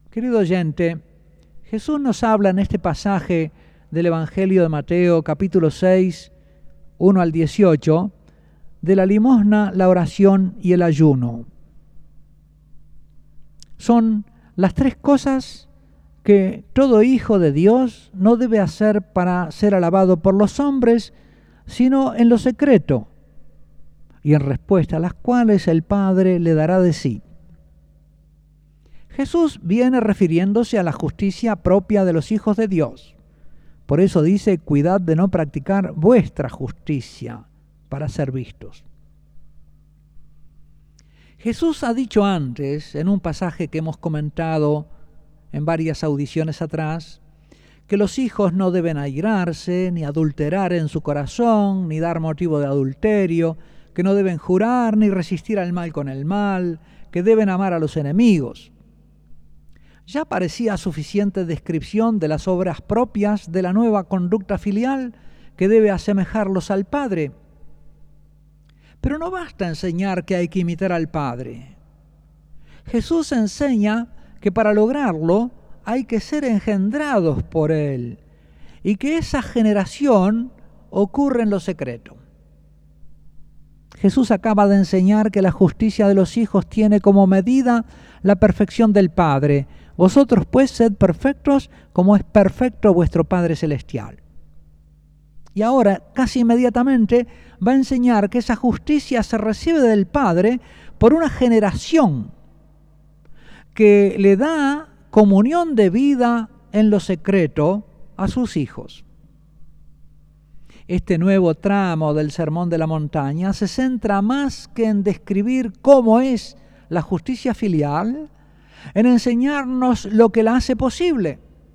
Querido oyente, Jesús nos habla en este pasaje del Evangelio de Mateo, capítulo 6, 1 al 18, de la limosna, la oración y el ayuno. Son las tres cosas que todo hijo de Dios no debe hacer para ser alabado por los hombres, sino en lo secreto, y en respuesta a las cuales el Padre le dará de sí. Jesús viene refiriéndose a la justicia propia de los hijos de Dios. Por eso dice: cuidad de no practicar vuestra justicia para ser vistos. Jesús ha dicho antes, en un pasaje que hemos comentado en varias audiciones atrás, que los hijos no deben airarse, ni adulterar en su corazón, ni dar motivo de adulterio, que no deben jurar ni resistir al mal con el mal, que deben amar a los enemigos. Ya parecía suficiente descripción de las obras propias de la nueva conducta filial que debe asemejarlos al Padre. Pero no basta enseñar que hay que imitar al Padre. Jesús enseña que para lograrlo hay que ser engendrados por Él y que esa generación ocurre en lo secreto. Jesús acaba de enseñar que la justicia de los hijos tiene como medida la perfección del Padre. Vosotros pues sed perfectos como es perfecto vuestro Padre Celestial. Y ahora, casi inmediatamente, va a enseñar que esa justicia se recibe del Padre por una generación que le da comunión de vida en lo secreto a sus hijos. Este nuevo tramo del Sermón de la Montaña se centra más que en describir cómo es la justicia filial, en enseñarnos lo que la hace posible.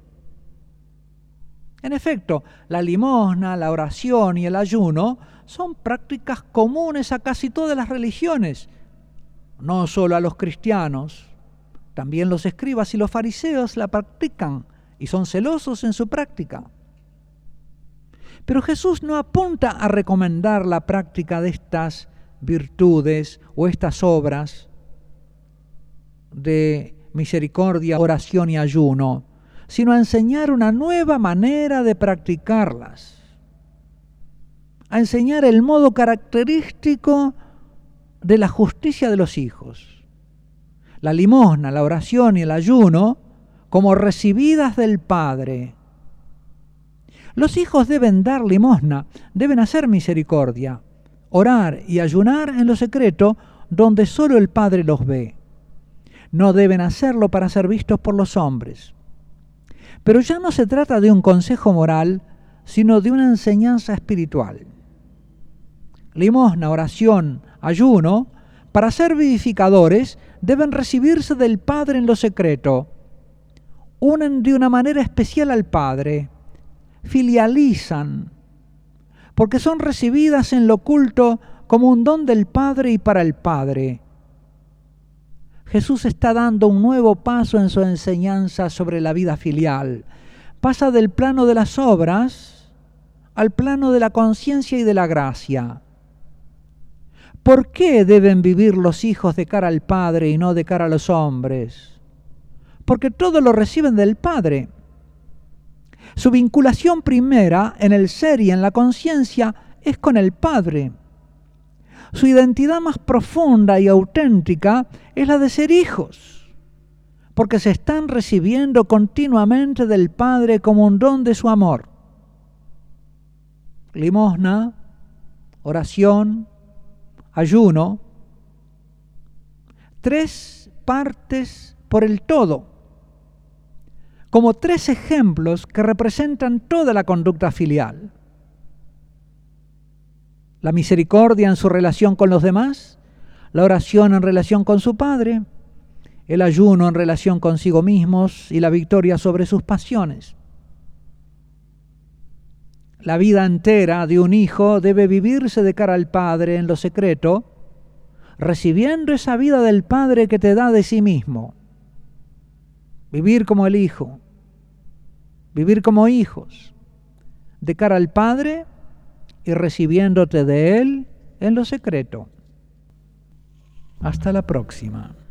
En efecto, la limosna, la oración y el ayuno son prácticas comunes a casi todas las religiones, no solo a los cristianos. También los escribas y los fariseos la practican y son celosos en su práctica. Pero Jesús no apunta a recomendar la práctica de estas virtudes o estas obras de misericordia, oración y ayuno, sino a enseñar una nueva manera de practicarlas, a enseñar el modo característico de la justicia de los hijos. La limosna, la oración y el ayuno como recibidas del Padre. Los hijos deben dar limosna, deben hacer misericordia, orar y ayunar en lo secreto donde solo el Padre los ve. No deben hacerlo para ser vistos por los hombres. Pero ya no se trata de un consejo moral, sino de una enseñanza espiritual. Limosna, oración, ayuno, para ser vivificadores, deben recibirse del Padre en lo secreto. Unen de una manera especial al Padre, filializan, porque son recibidas en lo oculto como un don del Padre y para el Padre. Jesús está dando un nuevo paso en su enseñanza sobre la vida filial. Pasa del plano de las obras al plano de la conciencia y de la gracia. ¿Por qué deben vivir los hijos de cara al Padre y no de cara a los hombres? Porque todo lo reciben del Padre. Su vinculación primera en el ser y en la conciencia es con el Padre. Su identidad más profunda y auténtica es la de ser hijos, porque se están recibiendo continuamente del Padre como un don de su amor. Limosna, oración, ayuno, tres partes por el todo, como tres ejemplos que representan toda la conducta filial. La misericordia en su relación con los demás, la oración en relación con su Padre, el ayuno en relación consigo mismos y la victoria sobre sus pasiones. La vida entera de un hijo debe vivirse de cara al Padre en lo secreto, recibiendo esa vida del Padre que te da de sí mismo. Vivir como el Hijo, vivir como hijos, de cara al Padre y recibiéndote de Él en lo secreto. Hasta la próxima.